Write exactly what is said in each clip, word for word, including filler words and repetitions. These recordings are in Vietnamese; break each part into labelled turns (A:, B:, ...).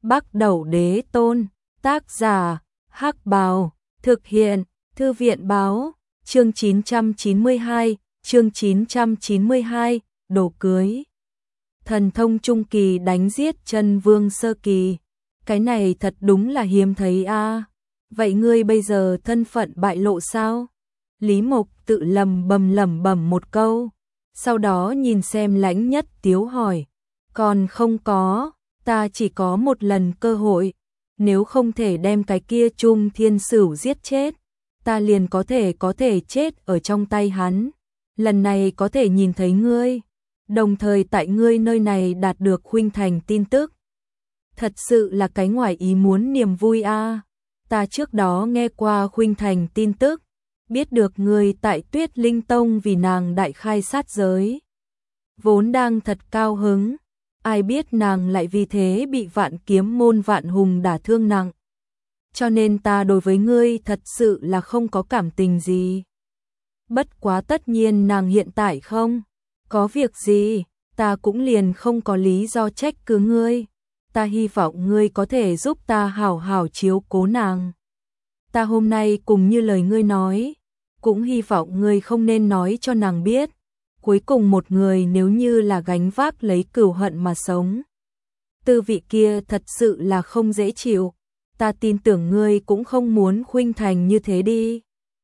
A: Bắc Đẩu Đế Tôn, tác giả, Hắc Bào, thực hiện, Thư viện báo, chương chín trăm chín mươi hai, chương chín trăm chín mươi hai, đồ cưới. Thần thông trung kỳ đánh giết chân vương sơ kỳ. Cái này thật đúng là hiếm thấy a. À. Vậy ngươi bây giờ thân phận bại lộ sao? Lý Mộc tự lầm bầm lẩm bẩm một câu. Sau đó nhìn xem Lãnh Nhất Tiếu hỏi. Còn không có, ta chỉ có một lần cơ hội. Nếu không thể đem cái kia Trung Thiên Sửu giết chết, ta liền có thể có thể chết ở trong tay hắn. Lần này có thể nhìn thấy ngươi, đồng thời tại ngươi nơi này đạt được Khuynh Thành tin tức. Thật sự là cái ngoài ý muốn niềm vui a. À. Ta trước đó nghe qua Khuynh Thành tin tức, biết được ngươi tại Tuyết Linh Tông vì nàng đại khai sát giới. Vốn đang thật cao hứng, ai biết nàng lại vì thế bị Vạn Kiếm môn Vạn Hùng đả thương nặng. Cho nên ta đối với ngươi thật sự là không có cảm tình gì. Bất quá tất nhiên nàng hiện tại không có việc gì, ta cũng liền không có lý do trách cứ ngươi. Ta hy vọng ngươi có thể giúp ta hảo hảo chiếu cố nàng. Ta hôm nay cùng như lời ngươi nói, cũng hy vọng ngươi không nên nói cho nàng biết. Cuối cùng một người nếu như là gánh vác lấy cừu hận mà sống, tư vị kia thật sự là không dễ chịu. Ta tin tưởng ngươi cũng không muốn Khuynh Thành như thế đi.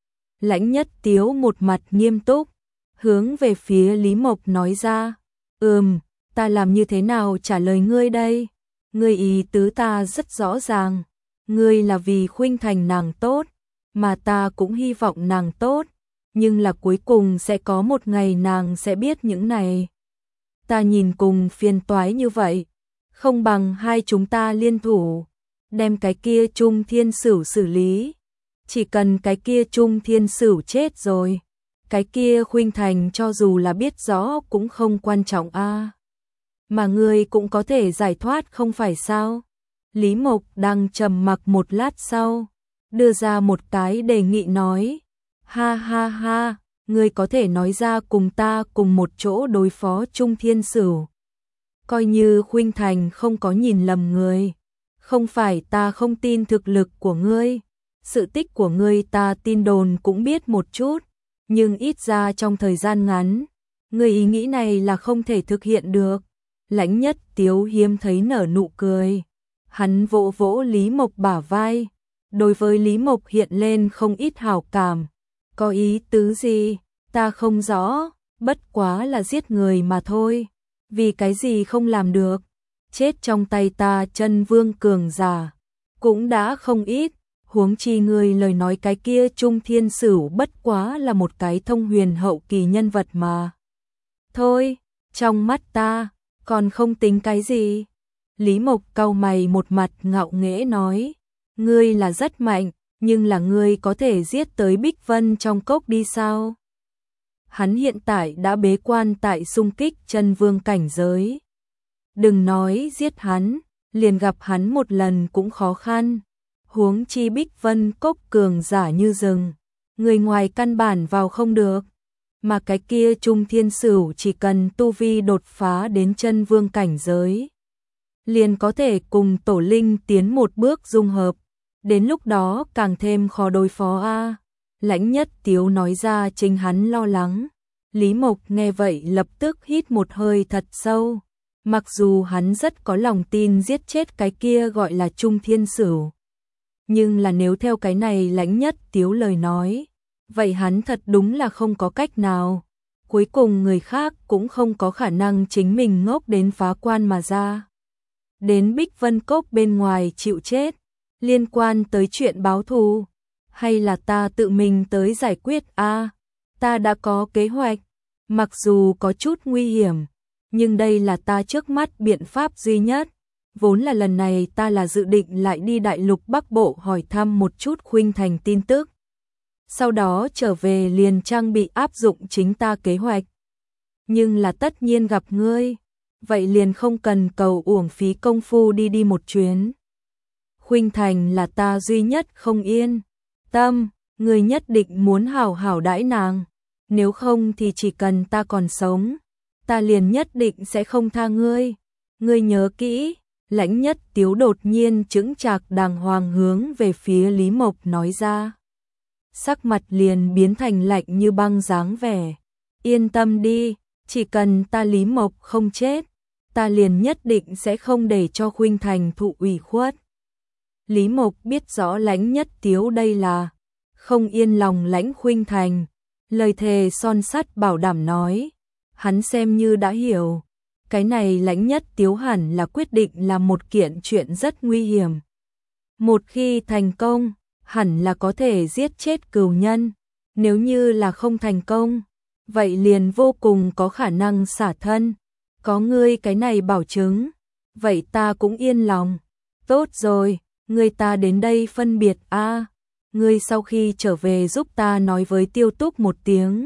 A: Lãnh Nhất Tiếu một mặt nghiêm túc, hướng về phía Lý Mộc nói ra. Ừm, ta làm như thế nào trả lời ngươi đây? Ngươi ý tứ ta rất rõ ràng. Ngươi là vì Khuynh Thành nàng tốt, mà ta cũng hy vọng nàng tốt. Nhưng là cuối cùng sẽ có một ngày nàng sẽ biết những này. Ta nhìn cùng phiền toái như vậy, không bằng hai chúng ta liên thủ, đem cái kia Trung Thiên Sửu xử lý. Chỉ cần cái kia Trung Thiên Sửu chết rồi, cái kia Khuynh Thành cho dù là biết rõ cũng không quan trọng a. À. Mà ngươi cũng có thể giải thoát không phải sao? Lý Mộc đang trầm mặc một lát sau, đưa ra một cái đề nghị nói. Ha ha ha, ngươi có thể nói ra cùng ta cùng một chỗ đối phó Trung Thiên Sửu. Coi như Khuynh Thành không có nhìn lầm người. Không phải ta không tin thực lực của ngươi. Sự tích của ngươi ta tin đồn cũng biết một chút. Nhưng ít ra trong thời gian ngắn, ngươi ý nghĩ này là không thể thực hiện được. Lãnh Nhất Tiếu hiếm thấy nở nụ cười. Hắn vỗ vỗ Lý Mộc bả vai. Đối với Lý Mộc hiện lên không ít hảo cảm. Có ý tứ gì? Ta không rõ, bất quá là giết người mà thôi. Vì cái gì không làm được? Chết trong tay ta chân vương cường giả cũng đã không ít, huống chi người lời nói cái kia Trung Thiên Sửu bất quá là một cái thông huyền hậu kỳ nhân vật mà. Thôi, trong mắt ta, còn không tính cái gì. Lý Mộc cau mày một mặt ngạo nghễ nói, ngươi là rất mạnh, nhưng là ngươi có thể giết tới Bích Vân trong cốc đi sao? Hắn hiện tại đã bế quan tại xung kích chân vương cảnh giới. Đừng nói giết hắn, liền gặp hắn một lần cũng khó khăn. Huống chi Bích Vân cốc cường giả như rừng, người ngoài căn bản vào không được. Mà cái kia Trung Thiên Sửu chỉ cần tu vi đột phá đến chân vương cảnh giới, liền có thể cùng tổ linh tiến một bước dung hợp. Đến lúc đó càng thêm khó đối phó a. À. Lãnh Nhất Tiếu nói ra chính hắn lo lắng. Lý Mộc nghe vậy lập tức hít một hơi thật sâu. Mặc dù hắn rất có lòng tin giết chết cái kia gọi là Trung Thiên Sửu, nhưng là nếu theo cái này Lãnh Nhất Tiếu lời nói, vậy hắn thật đúng là không có cách nào. Cuối cùng người khác cũng không có khả năng chính mình ngốc đến phá quan mà ra. Đến Bích Vân Cốc bên ngoài chịu chết. Liên quan tới chuyện báo thù, hay là ta tự mình tới giải quyết a? À, ta đã có kế hoạch, mặc dù có chút nguy hiểm, nhưng đây là ta trước mắt biện pháp duy nhất. Vốn là lần này ta là dự định lại đi Đại Lục Bắc Bộ hỏi thăm một chút Khuynh Thành tin tức. Sau đó trở về liền trang bị áp dụng chính ta kế hoạch. Nhưng là tất nhiên gặp ngươi, vậy liền không cần cầu uổng phí công phu đi đi một chuyến. Khuynh Thành là ta duy nhất không yên tâm, ngươi nhất định muốn hảo hảo đãi nàng. Nếu không thì chỉ cần ta còn sống, ta liền nhất định sẽ không tha ngươi. Ngươi nhớ kỹ, Lãnh Nhất Tiếu đột nhiên chững chạc đàng hoàng hướng về phía Lý Mộc nói ra. Sắc mặt liền biến thành lạnh như băng dáng vẻ. Yên tâm đi, chỉ cần ta Lý Mộc không chết, ta liền nhất định sẽ không để cho Khuynh Thành thụ ủy khuất. Lý Mộc biết rõ Lãnh Nhất Tiếu đây là không yên lòng Lãnh Khuynh Thành, lời thề son sắt bảo đảm nói, hắn xem như đã hiểu, cái này Lãnh Nhất Tiếu hẳn là quyết định làm một kiện chuyện rất nguy hiểm. Một khi thành công, hẳn là có thể giết chết cừu nhân, nếu như là không thành công, vậy liền vô cùng có khả năng xả thân. Có ngươi cái này bảo chứng, vậy ta cũng yên lòng. Tốt rồi, ngươi ta đến đây phân biệt a. À, ngươi sau khi trở về giúp ta nói với Tiêu Túc một tiếng.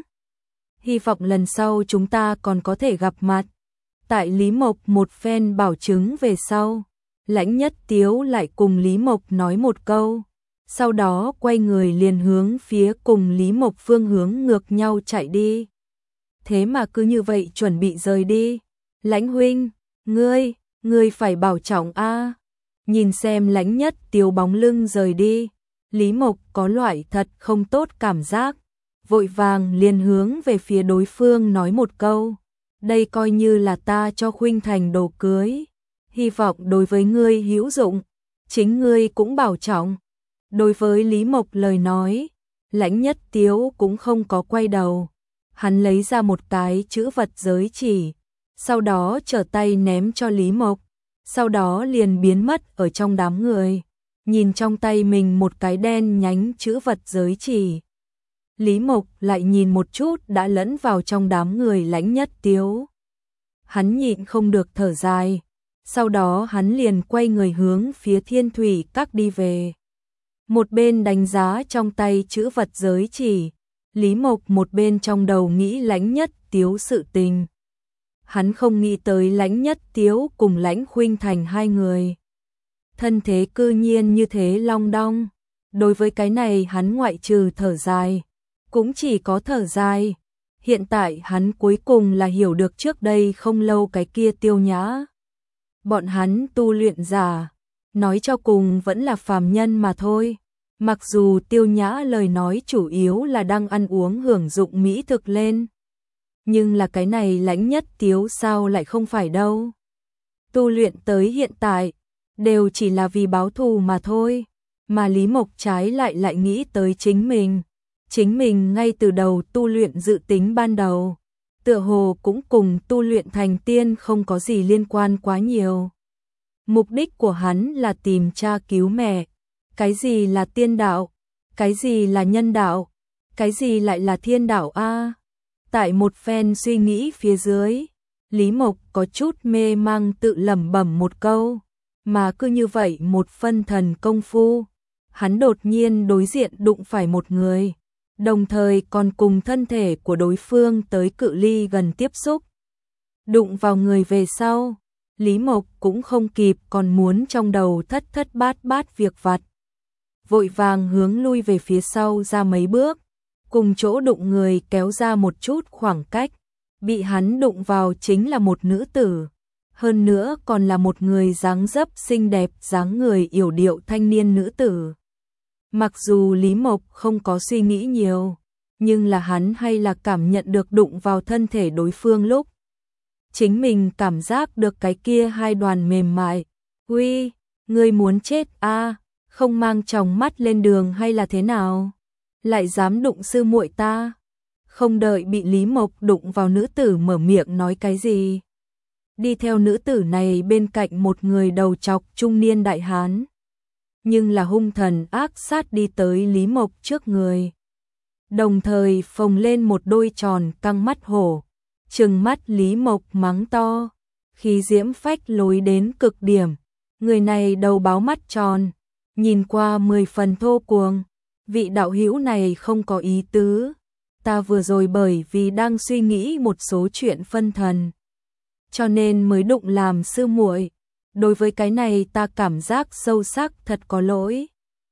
A: Hy vọng lần sau chúng ta còn có thể gặp mặt. Tại Lý Mộc một phen bảo chứng về sau, Lãnh Nhất Tiếu lại cùng Lý Mộc nói một câu, sau đó quay người liền hướng phía cùng Lý Mộc phương hướng ngược nhau chạy đi. Thế mà cứ như vậy chuẩn bị rời đi. Lãnh huynh, ngươi, ngươi phải bảo trọng a. À. Nhìn xem Lãnh Nhất Tiếu bóng lưng rời đi, Lý Mộc có loại thật không tốt cảm giác, vội vàng liền hướng về phía đối phương nói một câu, đây coi như là ta cho Khuynh Thành đồ cưới, hy vọng đối với ngươi hữu dụng, chính ngươi cũng bảo trọng. Đối với Lý Mộc lời nói, Lãnh Nhất Tiếu cũng không có quay đầu, hắn lấy ra một cái chữ vật giới chỉ, sau đó trở tay ném cho Lý Mộc, sau đó liền biến mất ở trong đám người, nhìn trong tay mình một cái đen nhánh chữ vật giới chỉ. Lý Mộc lại nhìn một chút đã lẫn vào trong đám người Lãnh Nhất Tiếu. Hắn nhịn không được thở dài, sau đó hắn liền quay người hướng phía Thiên Thủy Các đi về. Một bên đánh giá trong tay chữ vật giới chỉ, Lý Mộc một bên trong đầu nghĩ Lãnh Nhất Tiếu sự tình. Hắn không nghĩ tới Lãnh Nhất Tiếu cùng Lãnh Khuynh Thành hai người. Thân thế cư nhiên như thế long đong. Đối với cái này hắn ngoại trừ thở dài, cũng chỉ có thở dài. Hiện tại hắn cuối cùng là hiểu được trước đây không lâu cái kia Tiêu Nhã. Bọn hắn tu luyện giả, nói cho cùng vẫn là phàm nhân mà thôi. Mặc dù Tiêu Nhã lời nói chủ yếu là đang ăn uống hưởng dụng mỹ thực lên, nhưng là cái này Lãnh Nhất Tiếu sao lại không phải đâu. Tu luyện tới hiện tại, đều chỉ là vì báo thù mà thôi, mà Lý Mộc trái lại lại nghĩ tới chính mình. Chính mình ngay từ đầu tu luyện dự tính ban đầu, tựa hồ cũng cùng tu luyện thành tiên không có gì liên quan quá nhiều. Mục đích của hắn là tìm cha cứu mẹ. Cái gì là tiên đạo? Cái gì là nhân đạo? Cái gì lại là thiên đạo a? À, tại một phen suy nghĩ phía dưới, Lý Mộc có chút mê mang tự lẩm bẩm một câu, mà cứ như vậy một phân thần công phu, hắn đột nhiên đối diện đụng phải một người, đồng thời còn cùng thân thể của đối phương tới cự ly gần tiếp xúc. Đụng vào người về sau, Lý Mộc cũng không kịp còn muốn trong đầu thất thất bát bát việc vặt. Vội vàng hướng lui về phía sau ra mấy bước, cùng chỗ đụng người kéo ra một chút khoảng cách, bị hắn đụng vào chính là một nữ tử, hơn nữa còn là một người dáng dấp xinh đẹp dáng người yểu điệu thanh niên nữ tử. Mặc dù Lý Mộc không có suy nghĩ nhiều, nhưng là hắn hay là cảm nhận được đụng vào thân thể đối phương lúc. Chính mình cảm giác được cái kia hai đoàn mềm mại. Uy, ngươi muốn chết a? À, không mang tròng mắt lên đường hay là thế nào? Lại dám đụng sư muội ta? Không đợi bị Lý Mộc đụng vào, nữ tử mở miệng nói cái gì. Đi theo nữ tử này bên cạnh một người đầu trọc trung niên đại hán. Nhưng là hung thần ác sát đi tới Lý Mộc trước người. Đồng thời phồng lên một đôi tròn căng mắt hổ, trừng mắt Lý Mộc mắng to, khí diễm phách lối đến cực điểm. Người này đầu báo mắt tròn, nhìn qua mười phần thô cuồng. Vị đạo hữu này không có ý tứ, ta vừa rồi bởi vì đang suy nghĩ một số chuyện phân thần, cho nên mới đụng làm sư muội. Đối với cái này ta cảm giác sâu sắc, thật có lỗi.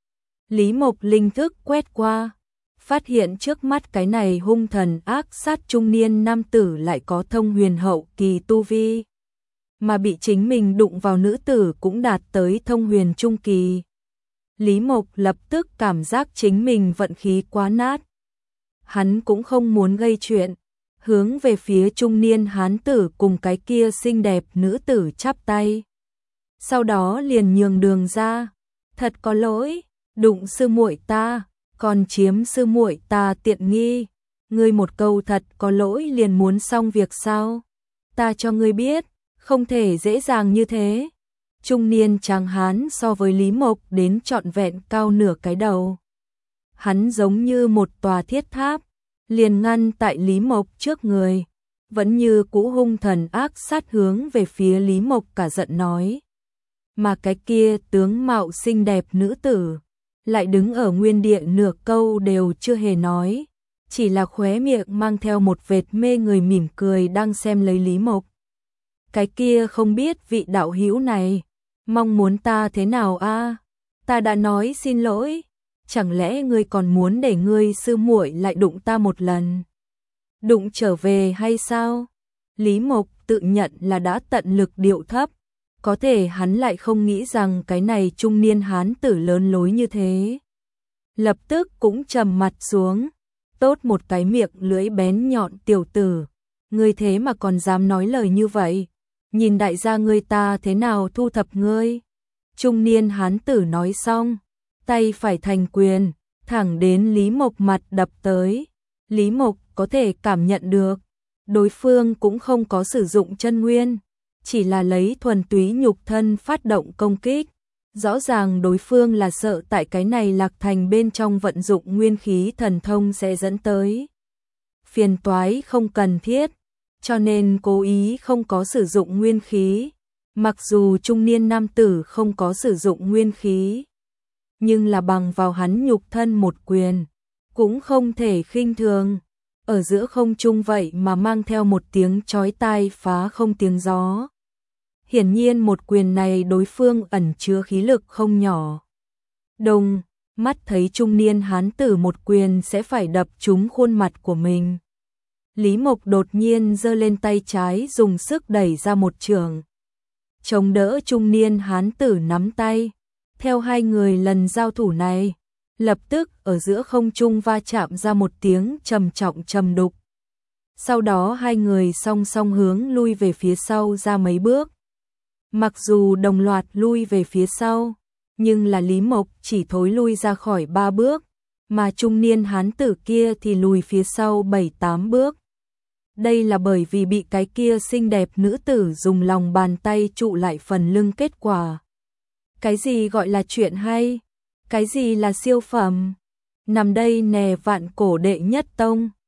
A: Lý Mộc linh thức quét qua, phát hiện trước mắt cái này hung thần ác sát trung niên nam tử lại có thông huyền hậu kỳ tu vi. mà bị chính mình đụng vào nữ tử cũng đạt tới thông huyền trung kỳ. Lý Mộc lập tức cảm giác chính mình vận khí quá nát. Hắn cũng không muốn gây chuyện, hướng về phía trung niên hán tử cùng cái kia xinh đẹp nữ tử chắp tay. Sau đó liền nhường đường ra, thật có lỗi, đụng sư muội ta, còn chiếm sư muội ta tiện nghi, ngươi một câu thật có lỗi liền muốn xong việc sao? Ta cho ngươi biết, không thể dễ dàng như thế. Trung niên tráng hán so với Lý Mộc đến trọn vẹn cao nửa cái đầu. Hắn giống như một tòa thiết tháp, liền ngăn tại Lý Mộc trước người, vẫn như cũ hung thần ác sát hướng về phía Lý Mộc cả giận nói. Mà cái kia tướng mạo xinh đẹp nữ tử, lại đứng ở nguyên địa nửa câu đều chưa hề nói, chỉ là khóe miệng mang theo một vệt mê người mỉm cười đang xem lấy Lý Mộc. Cái kia không biết vị đạo hữu này, mong muốn ta thế nào a? Ta đã nói xin lỗi, chẳng lẽ ngươi còn muốn để ngươi sư muội lại đụng ta một lần? Đụng trở về hay sao? Lý Mộc tự nhận là đã tận lực điệu thấp, có thể hắn lại không nghĩ rằng cái này trung niên hán tử lớn lối như thế. Lập tức cũng trầm mặt xuống, tốt một cái miệng lưỡi bén nhọn tiểu tử, ngươi thế mà còn dám nói lời như vậy, nhìn đại gia ngươi ta thế nào thu thập ngươi. Trung niên hán tử nói xong, tay phải thành quyền, thẳng đến Lý Mộc mặt đập tới. Lý Mộc có thể cảm nhận được, đối phương cũng không có sử dụng chân nguyên, chỉ là lấy thuần túy nhục thân phát động công kích. Rõ ràng đối phương là sợ tại cái này Lạc Thành bên trong vận dụng nguyên khí thần thông sẽ dẫn tới phiền toái không cần thiết, cho nên cố ý không có sử dụng nguyên khí. Mặc dù trung niên nam tử không có sử dụng nguyên khí, nhưng là bằng vào hắn nhục thân một quyền, cũng không thể khinh thường. Ở giữa không trung vậy mà mang theo một tiếng chói tai phá không tiếng gió. Hiển nhiên một quyền này đối phương ẩn chứa khí lực không nhỏ. Đồng, mắt thấy trung niên hán tử một quyền sẽ phải đập trúng khuôn mặt của mình. Lý Mộc đột nhiên giơ lên tay trái dùng sức đẩy ra một chưởng, chống đỡ trung niên hán tử nắm tay. Theo hai người lần giao thủ này, lập tức ở giữa không trung va chạm ra một tiếng trầm trọng trầm đục. Sau đó hai người song song hướng lui về phía sau ra mấy bước. Mặc dù đồng loạt lui về phía sau, nhưng là Lý Mộc chỉ thối lui ra khỏi ba bước, mà trung niên hán tử kia thì lùi phía sau bảy tám bước. Đây là bởi vì bị cái kia xinh đẹp nữ tử dùng lòng bàn tay trụ lại phần lưng kết quả. Cái gì gọi là chuyện hay? Cái gì là siêu phẩm? Nằm đây nè vạn cổ đệ nhất tông.